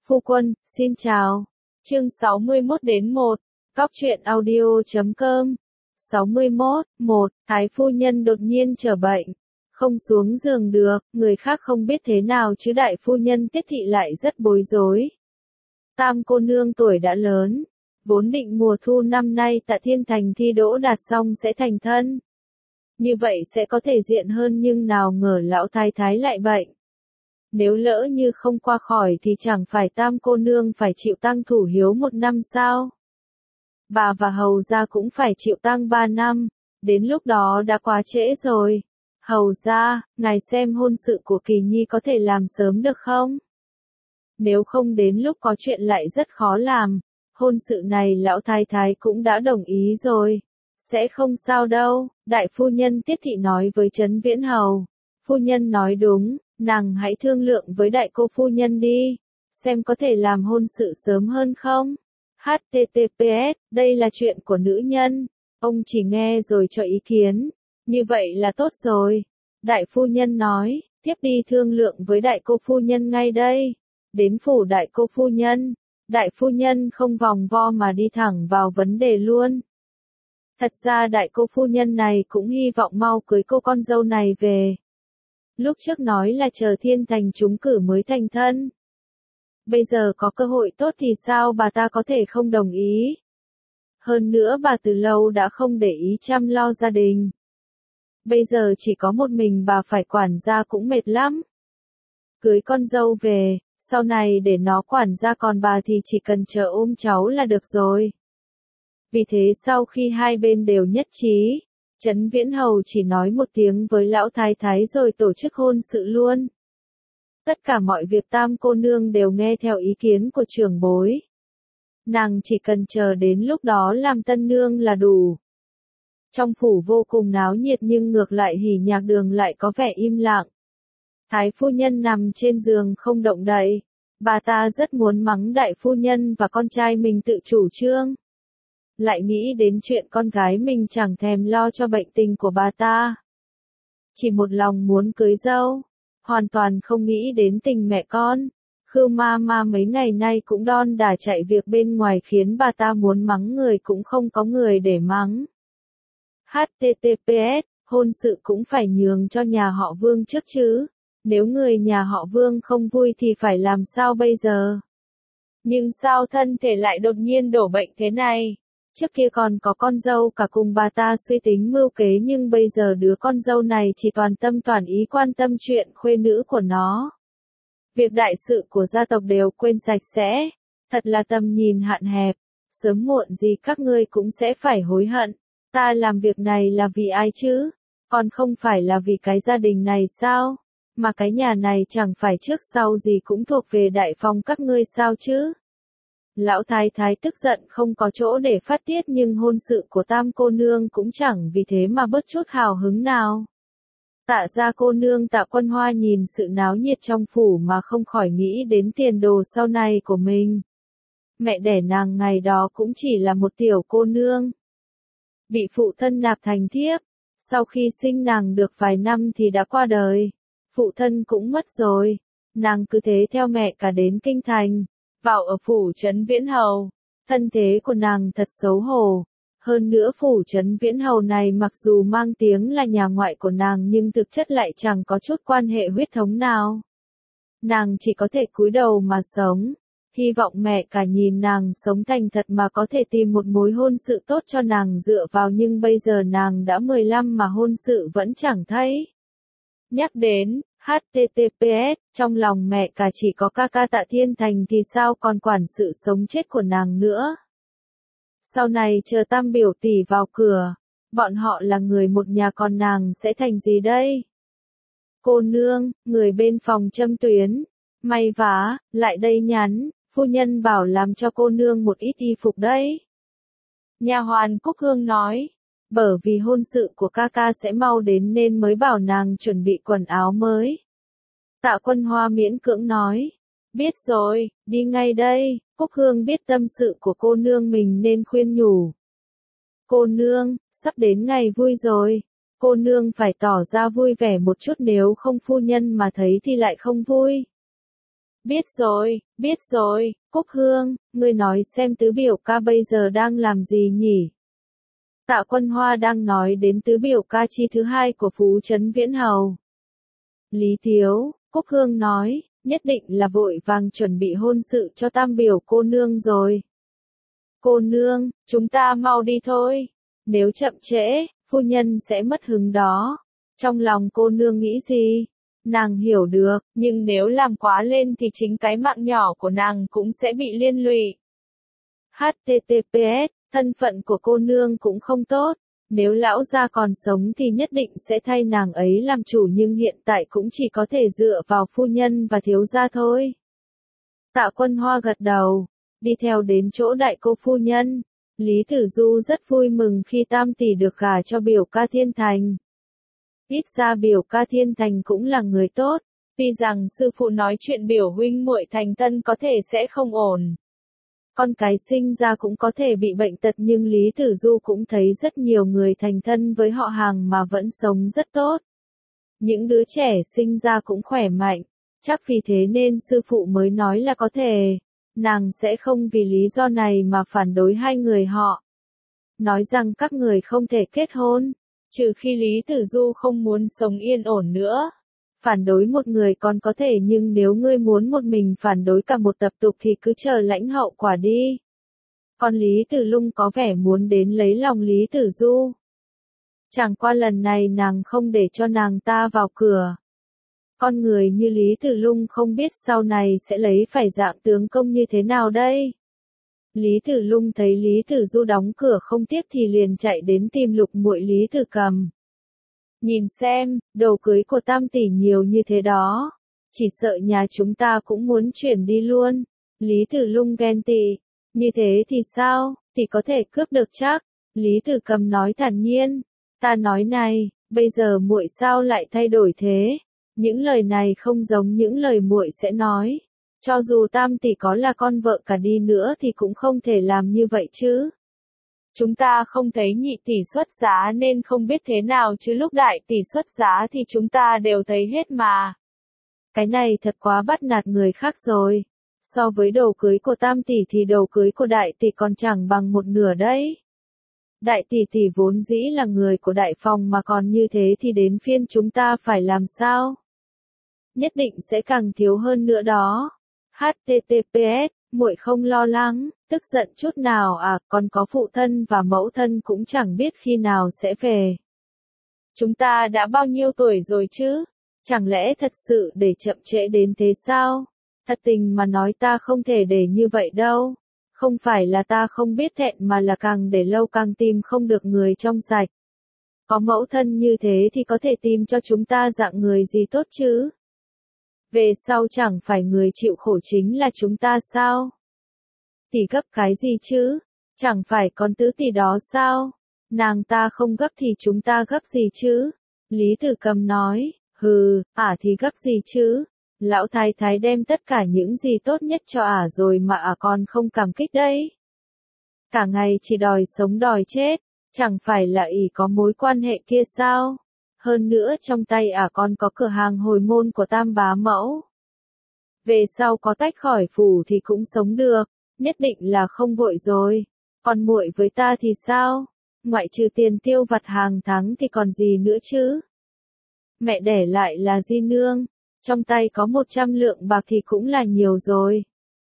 Phu quân, xin chào. Chương 61 đến 1. Cóc truyện audio.com. 61. 1. Thái phu nhân đột nhiên trở bệnh. Không xuống giường được, người khác không biết thế nào chứ đại phu nhân Tiết Thị lại rất bối rối. Tam cô nương tuổi đã lớn, vốn định mùa thu năm nay Tạ Thiên Thành thi đỗ đạt xong sẽ thành thân. Như vậy sẽ có thể diện hơn nhưng nào ngờ lão thái thái lại bệnh. Nếu lỡ như không qua khỏi thì chẳng phải tam cô nương phải chịu tang thủ hiếu 1 năm sao? Bà và hầu gia cũng phải chịu tang 3 năm, đến lúc đó đã quá trễ rồi. Hầu gia, ngài xem hôn sự của Kỳ Nhi có thể làm sớm được không? Nếu không đến lúc có chuyện lại rất khó làm, hôn sự này lão thái thái cũng đã đồng ý rồi. Sẽ không sao đâu, đại phu nhân Tiết Thị nói với Trấn Viễn Hầu. Phu nhân nói đúng, nàng hãy thương lượng với đại cô phu nhân đi, xem có thể làm hôn sự sớm hơn không? HTTPS, đây là chuyện của nữ nhân, ông chỉ nghe rồi cho ý kiến, như vậy là tốt rồi. Đại phu nhân nói, tiếp đi thương lượng với đại cô phu nhân ngay đây. Đến phủ đại cô phu nhân, đại phu nhân không vòng vo mà đi thẳng vào vấn đề luôn. Thật ra đại cô phu nhân này cũng hy vọng mau cưới cô con dâu này về. Lúc trước nói là chờ Thiên Thành trúng cử mới thành thân. Bây giờ có cơ hội tốt thì sao bà ta có thể không đồng ý. Hơn nữa bà từ lâu đã không để ý chăm lo gia đình. Bây giờ chỉ có một mình bà phải quản gia cũng mệt lắm. Cưới con dâu về, sau này để nó quản gia còn bà thì chỉ cần chờ ôm cháu là được rồi. Vì thế sau khi hai bên đều nhất trí, Trấn Viễn Hầu chỉ nói một tiếng với lão thái thái rồi tổ chức hôn sự luôn. Tất cả mọi việc tam cô nương đều nghe theo ý kiến của trưởng bối. Nàng chỉ cần chờ đến lúc đó làm tân nương là đủ. Trong phủ vô cùng náo nhiệt nhưng ngược lại Hỉ Nhạc Đường lại có vẻ im lặng. Thái phu nhân nằm trên giường không động đậy. Bà ta rất muốn mắng đại phu nhân và con trai mình tự chủ trương. Lại nghĩ đến chuyện con gái mình chẳng thèm lo cho bệnh tình của bà ta. Chỉ một lòng muốn cưới dâu, hoàn toàn không nghĩ đến tình mẹ con. Khưu ma ma mấy ngày nay cũng đon đả chạy việc bên ngoài khiến bà ta muốn mắng người cũng không có người để mắng. HTTPS, hôn sự cũng phải nhường cho nhà họ Vương trước chứ. Nếu người nhà họ Vương không vui thì phải làm sao bây giờ? Nhưng sao thân thể lại đột nhiên đổ bệnh thế này? Trước kia còn có con dâu cả cùng bà ta suy tính mưu kế nhưng bây giờ đứa con dâu này chỉ toàn tâm toàn ý quan tâm chuyện khuê nữ của nó. Việc đại sự của gia tộc đều quên sạch sẽ. Thật là tầm nhìn hạn hẹp. Sớm muộn gì các ngươi cũng sẽ phải hối hận. Ta làm việc này là vì ai chứ? Còn không phải là vì cái gia đình này sao? Mà cái nhà này chẳng phải trước sau gì cũng thuộc về đại phòng các ngươi sao chứ? Lão thái thái tức giận không có chỗ để phát tiết nhưng hôn sự của tam cô nương cũng chẳng vì thế mà bớt chút hào hứng nào. Tạ gia cô nương Tạ Quân Hoa nhìn sự náo nhiệt trong phủ mà không khỏi nghĩ đến tiền đồ sau này của mình. Mẹ đẻ nàng ngày đó cũng chỉ là một tiểu cô nương. Bị phụ thân nạp thành thiếp, sau khi sinh nàng được vài năm thì đã qua đời. Phụ thân cũng mất rồi, nàng cứ thế theo mẹ cả đến kinh thành. Vào ở phủ Trấn Viễn Hầu, thân thế của nàng thật xấu hổ. Hơn nữa phủ Trấn Viễn Hầu này mặc dù mang tiếng là nhà ngoại của nàng nhưng thực chất lại chẳng có chút quan hệ huyết thống nào. Nàng chỉ có thể cúi đầu mà sống, hy vọng mẹ cả nhìn nàng sống thành thật mà có thể tìm một mối hôn sự tốt cho nàng dựa vào nhưng bây giờ nàng đã 15 mà hôn sự vẫn chẳng thấy. Nhắc đến HTTPS, trong lòng mẹ cả chỉ có ca ca Tạ Thiên Thành thì sao còn quản sự sống chết của nàng nữa. Sau này chờ tam biểu tỷ vào cửa, bọn họ là người một nhà còn nàng sẽ thành gì đây? Cô nương, người bên phòng châm tuyến, may vá, lại đây nhắn, phu nhân bảo làm cho cô nương một ít y phục đấy. Nha hoàn Cúc Hương nói. Bởi vì hôn sự của ca ca sẽ mau đến nên mới bảo nàng chuẩn bị quần áo mới. Tạ Quân Hoa miễn cưỡng nói. Biết rồi, đi ngay đây. Cúc Hương biết tâm sự của cô nương mình nên khuyên nhủ. Cô nương, sắp đến ngày vui rồi. Cô nương phải tỏ ra vui vẻ một chút nếu không phu nhân mà thấy thì lại không vui. Biết rồi, Cúc Hương, ngươi nói xem tứ biểu ca bây giờ đang làm gì nhỉ? Tạ Quân Hoa đang nói đến tứ biểu ca chi thứ hai của Phú Trấn Viễn Hầu. Lý Thiếu, Cúc Hương nói, nhất định là vội vàng chuẩn bị hôn sự cho tam biểu cô nương rồi. Cô nương, chúng ta mau đi thôi. Nếu chậm trễ, phu nhân sẽ mất hứng đó. Trong lòng cô nương nghĩ gì? Nàng hiểu được, nhưng nếu làm quá lên thì chính cái mạng nhỏ của nàng cũng sẽ bị liên lụy. HTTPS, thân phận của cô nương cũng không tốt. Nếu lão gia còn sống thì nhất định sẽ thay nàng ấy làm chủ, nhưng hiện tại cũng chỉ có thể dựa vào phu nhân và thiếu gia thôi. Tạ Quân Hoa gật đầu, đi theo đến chỗ đại cô phu nhân. Lý Tử Du rất vui mừng khi tam tỷ được gả cho biểu ca Thiên Thành. Ít ra biểu ca Thiên Thành cũng là người tốt, tuy rằng sư phụ nói chuyện biểu huynh muội thành tân có thể sẽ không ổn. Con cái sinh ra cũng có thể bị bệnh tật, nhưng Lý Tử Du cũng thấy rất nhiều người thành thân với họ hàng mà vẫn sống rất tốt. Những đứa trẻ sinh ra cũng khỏe mạnh, chắc vì thế nên sư phụ mới nói là có thể. Nàng sẽ không vì lý do này mà phản đối hai người họ. Nói rằng các người không thể kết hôn, trừ khi Lý Tử Du không muốn sống yên ổn nữa. Phản đối một người còn có thể, nhưng nếu ngươi muốn một mình phản đối cả một tập tục thì cứ chờ lãnh hậu quả đi. Còn Lý Tử Lung có vẻ muốn đến lấy lòng Lý Tử Du. Chẳng qua lần này nàng không để cho nàng ta vào cửa. Con người như Lý Tử Lung không biết sau này sẽ lấy phải dạng tướng công như thế nào đây. Lý Tử Lung thấy Lý Tử Du đóng cửa không tiếp thì liền chạy đến tìm lục muội Lý Tử Cầm. Nhìn xem, đồ cưới của tam tỷ nhiều như thế đó. Chỉ sợ nhà chúng ta cũng muốn chuyển đi luôn. Lý Tử Lung ghen tị. Như thế thì sao, tỷ có thể cướp được chắc. Lý Tử Cầm nói thản nhiên. Ta nói này, bây giờ muội sao lại thay đổi thế? Những lời này không giống những lời muội sẽ nói. Cho dù tam tỷ có là con vợ cả đi nữa thì cũng không thể làm như vậy chứ. Chúng ta không thấy nhị tỷ xuất giá nên không biết thế nào, chứ lúc đại tỷ xuất giá thì chúng ta đều thấy hết mà. Cái này thật quá bắt nạt người khác rồi. So với đồ cưới của tam tỷ thì đồ cưới của đại tỷ còn chẳng bằng một nửa đấy. Đại tỷ tỷ vốn dĩ là người của đại phòng mà còn như thế thì đến phiên chúng ta phải làm sao? Nhất định sẽ càng thiếu hơn nữa đó. HTTPS, muội không lo lắng, tức giận chút nào à, còn có phụ thân và mẫu thân cũng chẳng biết khi nào sẽ về. Chúng ta đã bao nhiêu tuổi rồi chứ? Chẳng lẽ thật sự để chậm trễ đến thế sao? Thật tình mà nói ta không thể để như vậy đâu. Không phải là ta không biết thẹn mà là càng để lâu càng tìm không được người trong sạch. Có mẫu thân như thế thì có thể tìm cho chúng ta dạng người gì tốt chứ? Về sau chẳng phải người chịu khổ chính là chúng ta sao? Tỷ gấp cái gì chứ? Chẳng phải con tứ tỷ đó sao? Nàng ta không gấp thì chúng ta gấp gì chứ? Lý Tử Cầm nói, hừ, thì gấp gì chứ? Lão thái thái đem tất cả những gì tốt nhất cho rồi mà còn không cảm kích đấy. Cả ngày chỉ đòi sống đòi chết, chẳng phải là có mối quan hệ kia sao? Hơn nữa trong tay còn có cửa hàng hồi môn của tam bá mẫu. Về sau có tách khỏi phủ thì cũng sống được, nhất định là không vội rồi. Còn muội với ta thì sao? Ngoại trừ tiền tiêu vặt hàng tháng thì còn gì nữa chứ? Mẹ đẻ lại là di nương, trong tay có 100 lượng bạc thì cũng là nhiều rồi.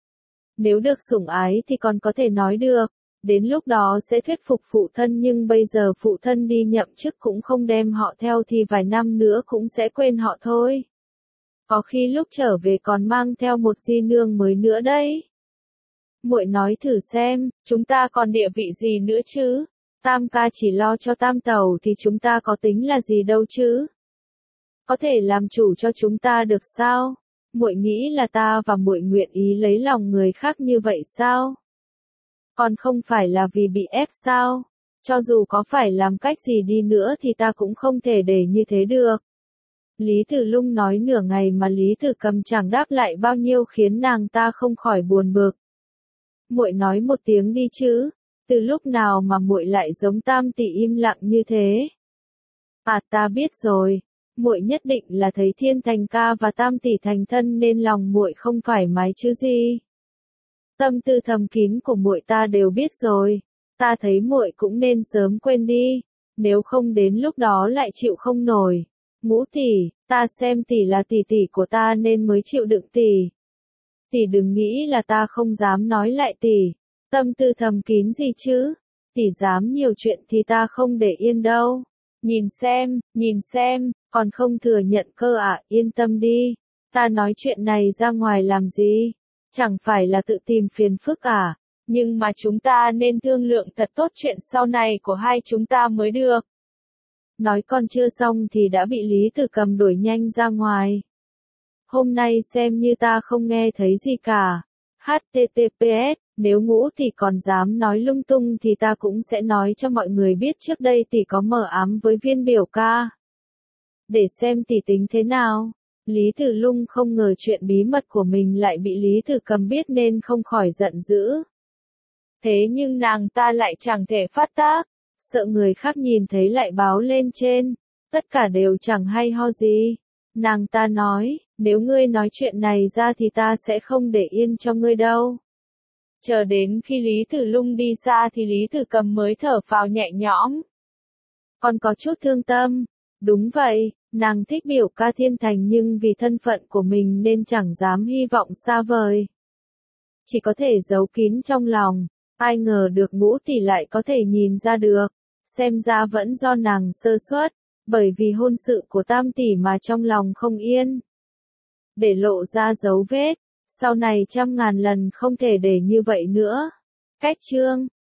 Nếu được sủng ái thì còn có thể nói được, đến lúc đó sẽ thuyết phục phụ thân, nhưng bây giờ phụ thân đi nhậm chức cũng không đem họ theo thì vài năm nữa cũng sẽ quên họ thôi. Có khi lúc trở về còn mang theo một di nương mới nữa đấy. Muội nói thử xem, chúng ta còn địa vị gì nữa chứ? Tam ca chỉ lo cho tam tẩu thì chúng ta có tính là gì đâu chứ? Có thể làm chủ cho chúng ta được sao? Muội nghĩ là ta và muội nguyện ý lấy lòng người khác như vậy sao? Còn không phải là vì bị ép sao? Cho dù có phải làm cách gì đi nữa thì ta cũng không thể để như thế được. Lý Tử Lung nói nửa ngày mà Lý Tử Cầm chẳng đáp lại bao nhiêu khiến nàng ta không khỏi buồn bực. Muội nói một tiếng đi chứ, từ lúc nào mà muội lại giống tam tỷ im lặng như thế? Ta biết rồi, muội nhất định là thấy Thiên Thành ca và Tam tỷ thành thân nên lòng muội không thoải mái chứ gì. Tâm tư thầm kín của muội ta đều biết rồi, ta thấy muội cũng nên sớm quên đi, nếu không đến lúc đó lại chịu không nổi. Ngũ tỷ, ta xem tỷ là tỷ tỷ của ta nên mới chịu đựng tỷ. Tỷ đừng nghĩ là ta không dám nói lại tỷ, tâm tư thầm kín gì chứ, tỷ dám nhiều chuyện thì ta không để yên đâu. Nhìn xem, còn không thừa nhận cơ à, yên tâm đi, ta nói chuyện này ra ngoài làm gì, chẳng phải là tự tìm phiền phức à, nhưng mà chúng ta nên thương lượng thật tốt chuyện sau này của hai chúng ta mới được. Nói con chưa xong thì đã bị Lý Tử Cầm đuổi nhanh ra ngoài. Hôm nay xem như ta không nghe thấy gì cả. HTTPS, nếu Ngũ tỷ còn dám nói lung tung thì ta cũng sẽ nói cho mọi người biết trước đây tỷ có mờ ám với Viên biểu ca. Để xem tỷ tính thế nào. Lý Tử Lung không ngờ chuyện bí mật của mình lại bị Lý Tử Cầm biết nên không khỏi giận dữ. Thế nhưng nàng ta lại chẳng thể phát tác, sợ người khác nhìn thấy lại báo lên trên, tất cả đều chẳng hay ho gì. Nàng ta nói, nếu ngươi nói chuyện này ra thì ta sẽ không để yên cho ngươi đâu. Chờ đến khi Lý Tử Lung đi xa thì Lý Tử Cầm mới thở phào nhẹ nhõm. Còn có chút thương tâm, đúng vậy, nàng thích biểu ca Thiên Thành nhưng vì thân phận của mình nên chẳng dám hy vọng xa vời. Chỉ có thể giấu kín trong lòng, ai ngờ được Ngũ tỷ lại có thể nhìn ra được, xem ra vẫn do nàng sơ suất, bởi vì hôn sự của Tam tỷ mà trong lòng không yên. Để lộ ra dấu vết, sau này trăm ngàn lần không thể để như vậy nữa. Cách chương